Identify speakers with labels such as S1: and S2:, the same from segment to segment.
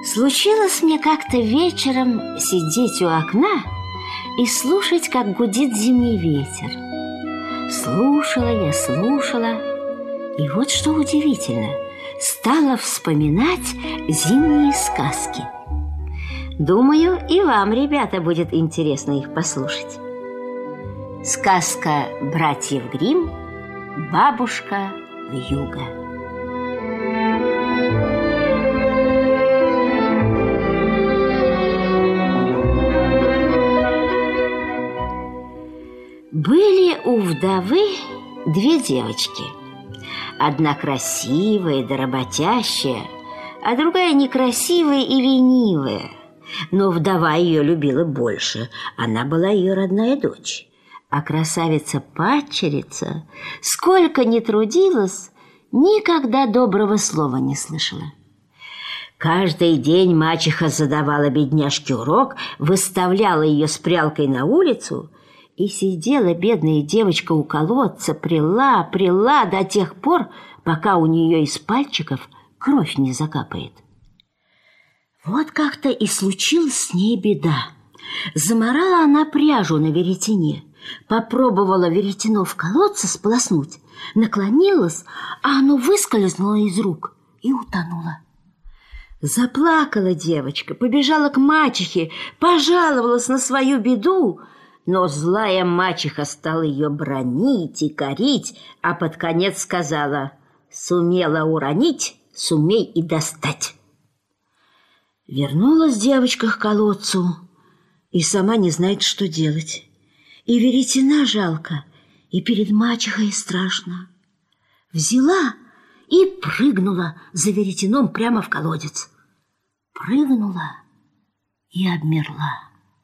S1: Случилось мне как-то вечером сидеть у окна и слушать, как гудит зимний ветер. Слушала, и вот что удивительно, стала вспоминать зимние сказки. Думаю, и вам, ребята, будет интересно их послушать. Сказка братьев Гримм «Бабушка Вьюга». Были у вдовы две девочки. Одна красивая да работящая, а другая некрасивая и ленивая. Но вдова ее любила больше, она была ее родная дочь. А красавица-падчерица, сколько ни трудилась, никогда доброго слова не слышала. Каждый день мачеха задавала бедняжке урок, выставляла ее с прялкой на улицу, и сидела бедная девочка у колодца, прила до тех пор, пока у нее из пальчиков кровь не закапает. Вот как-то и случилась с ней беда. Заморала она пряжу на веретене, попробовала веретено в колодце сполоснуть, наклонилась, а оно выскользнуло из рук и утонуло. Заплакала девочка, побежала к мачехе, пожаловалась на свою беду, но злая мачеха стала ее бранить и корить, а под конец сказала: «Сумела уронить, сумей и достать». Вернулась девочка к колодцу и сама не знает, что делать. И веретена жалко, и перед мачехой страшно. Взяла и прыгнула за веретеном прямо в колодец. Прыгнула и обмерла.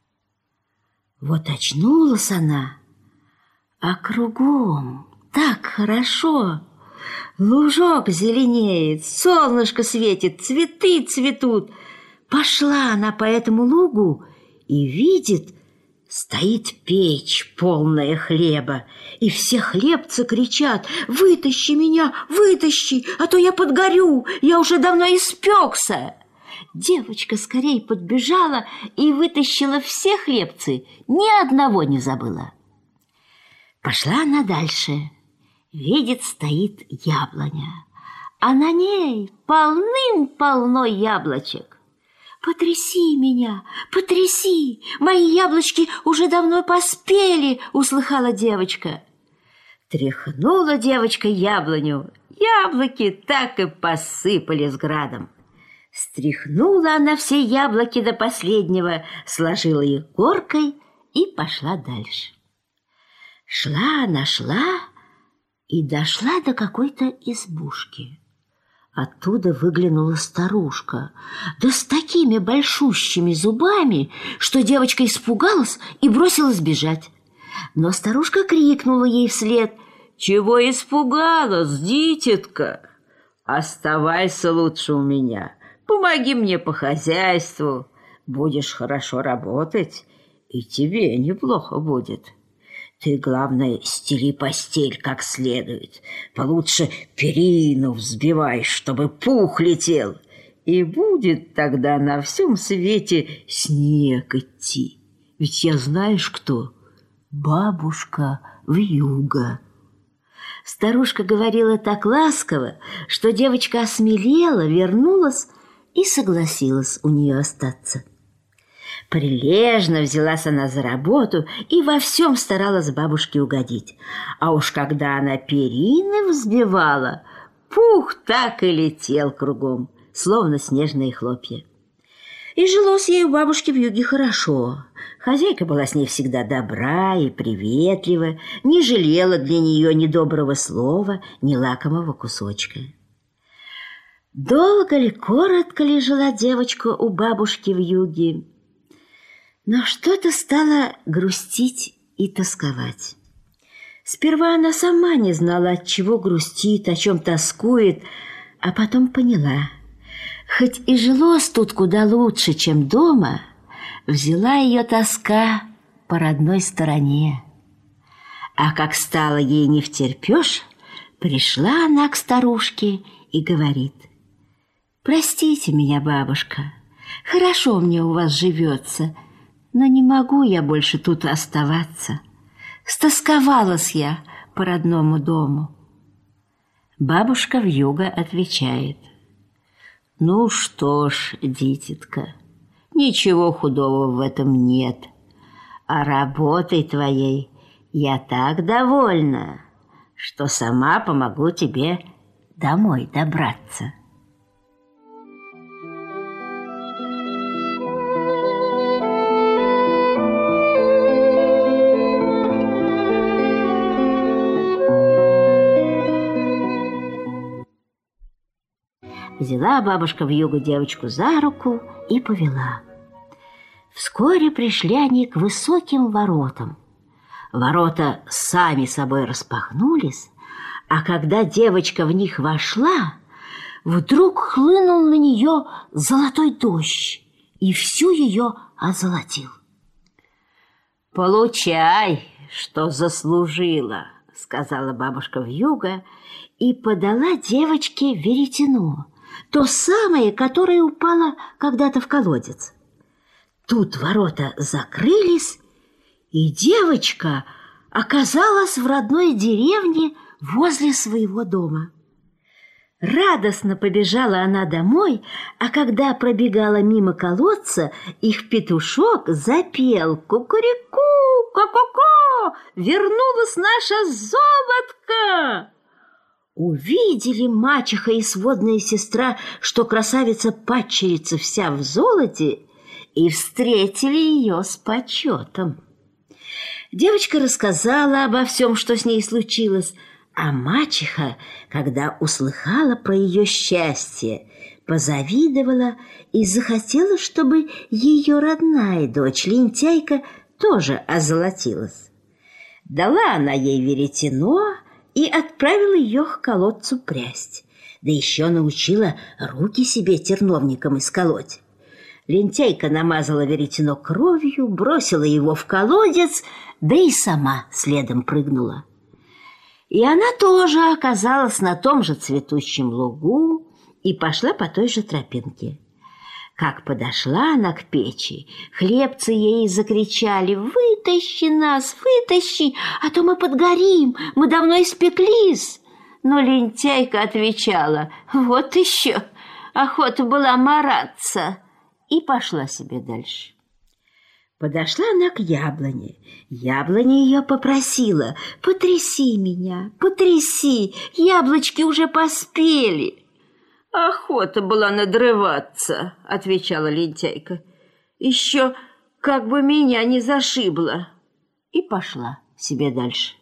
S1: Вот очнулась она, а кругом так хорошо. Лужок зеленеет, солнышко светит, цветы цветут. Пошла она по этому лугу и видит, стоит печь, полная хлеба, и все хлебцы кричат: «Вытащи меня, вытащи, а то я подгорю, я уже давно испекся». Девочка скорей подбежала и вытащила все хлебцы, ни одного не забыла. Пошла она дальше. Видит, стоит яблоня, а на ней полным-полно яблочек. «Потряси меня, потряси! Мои яблочки уже давно поспели!» — услыхала девочка. Тряхнула девочка яблоню, яблоки так и посыпались градом. Стряхнула она все яблоки до последнего, сложила их горкой и пошла дальше. Шла она, и дошла до какой-то избушки. Оттуда выглянула старушка, да с такими большущими зубами, что девочка испугалась и бросилась бежать. Но старушка крикнула ей вслед: «Чего испугалась, дитятка? Оставайся лучше у меня, помоги мне по хозяйству, будешь хорошо работать, и тебе неплохо будет. Ты, главное, стели постель как следует, получше перину взбивай, чтобы пух летел, и будет тогда на всем свете снег идти. Ведь я знаешь кто? Бабушка Вьюга». Старушка говорила так ласково, что девочка осмелела, вернулась и согласилась у нее остаться. Прилежно взялась она за работу и во всем старалась бабушке угодить. А уж когда она перины взбивала, пух так и летел кругом, словно снежные хлопья. И жилось ей у бабушки Вьюги хорошо. Хозяйка была с ней всегда добра и приветлива, не жалела для нее ни доброго слова, ни лакомого кусочка. Долго ли, коротко ли жила девочка у бабушки Вьюги, но что-то стала грустить и тосковать. Сперва она сама не знала, от чего грустит, о чем тоскует, а потом поняла. Хоть и жилось тут куда лучше, чем дома, взяла ее тоска по родной стороне. А как стало ей невтерпеж, пришла она к старушке и говорит: «Простите меня, бабушка, Хорошо мне у вас живется, но не могу я больше тут оставаться. Стосковалась я по родному дому». Бабушка Вьюга отвечает: «Ну что ж, дитятка, ничего худого в этом нет. А работой твоей я так довольна, что сама помогу тебе домой добраться». Взяла бабушка Вьюга девочку за руку и повела. Вскоре пришли они к высоким воротам. Ворота сами собой распахнулись, а когда девочка в них вошла, вдруг хлынул на нее золотой дождь и всю ее озолотил. «Получай, что заслужила», — сказала бабушка Вьюга и подала девочке веретено, то самое, которое упало когда-то в колодец. Тут ворота закрылись, и девочка оказалась в родной деревне возле своего дома. Радостно побежала она домой, а когда пробегала мимо колодца, их петушок запел: «Кукуреку, ко-ко-ко, вернулась наша золотка!» Увидели мачеха и сводная сестра, что красавица-падчерица вся в золоте, и встретили ее с почетом. Девочка рассказала обо всем, что с ней случилось, а мачеха, когда услыхала про ее счастье, позавидовала и захотела, чтобы ее родная дочь Лентяйка тоже озолотилась. Дала она ей веретено и отправила ее к колодцу прясть, да еще научила руки себе терновником исколоть. Лентяйка намазала веретено кровью, бросила его в колодец, да и сама следом прыгнула. И она тоже оказалась на том же цветущем лугу и пошла по той же тропинке. Как подошла она к печи, хлебцы ей закричали: «Вытащи нас, вытащи, а то мы подгорим, мы давно испеклись!» Но Лентяйка отвечала: «Вот еще, охота была мараться!» и пошла себе дальше. Подошла она к яблоне. Яблоня ее попросила: «Потряси меня, потряси, яблочки уже поспели». «Охота была надрываться», — отвечала Лентяйка. «Еще как бы меня не зашибло». И пошла себе дальше.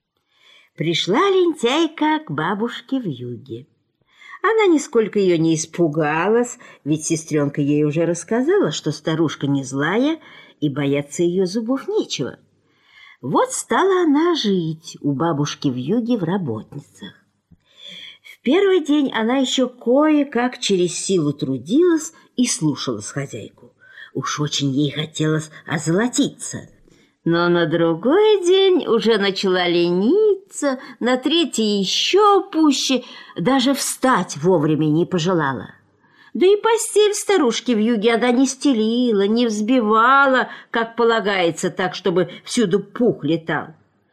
S1: Пришла Лентяйка к бабушке Вьюге. Она нисколько ее не испугалась, ведь сестренка ей уже рассказала, что старушка не злая, и бояться ее зубов нечего. Вот стала она жить у бабушки Вьюги в работницах. В первый день она еще кое-как через силу трудилась и слушалась хозяйку. Уж очень ей хотелось озолотиться. Но на другой день уже начала лениться, на третий еще пуще, даже встать вовремя не пожелала. Да и постель старушки Вьюги она не стелила, не взбивала, как полагается, так, чтобы всюду пух летал.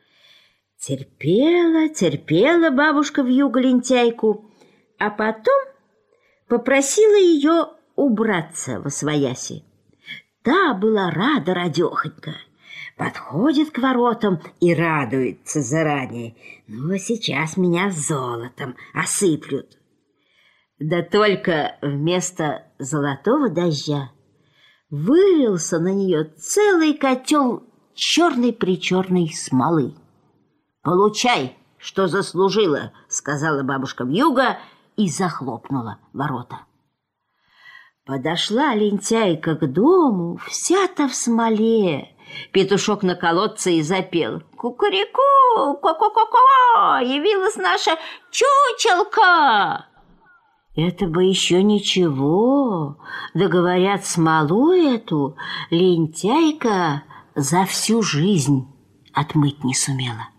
S1: Терпела бабушка Вьюга Лентяйку, а потом попросила ее убраться восвояси. Та была рада радехонька, подходит к воротам и радуется заранее: «Ну, сейчас меня золотом осыплют». Да только вместо золотого дождя вылился на нее целый котел черной-причерной смолы. «Получай, что заслужила», — сказала бабушка Вьюга и захлопнула ворота. Подошла Лентяйка к дому, вся-то в смоле. Петушок на колодце и запел: «Кукуреку, ко-ко-ко-ко, явилась наша чучелка». Это бы еще ничего, да говорят, смолу эту Лентяйка за всю жизнь отмыть не сумела.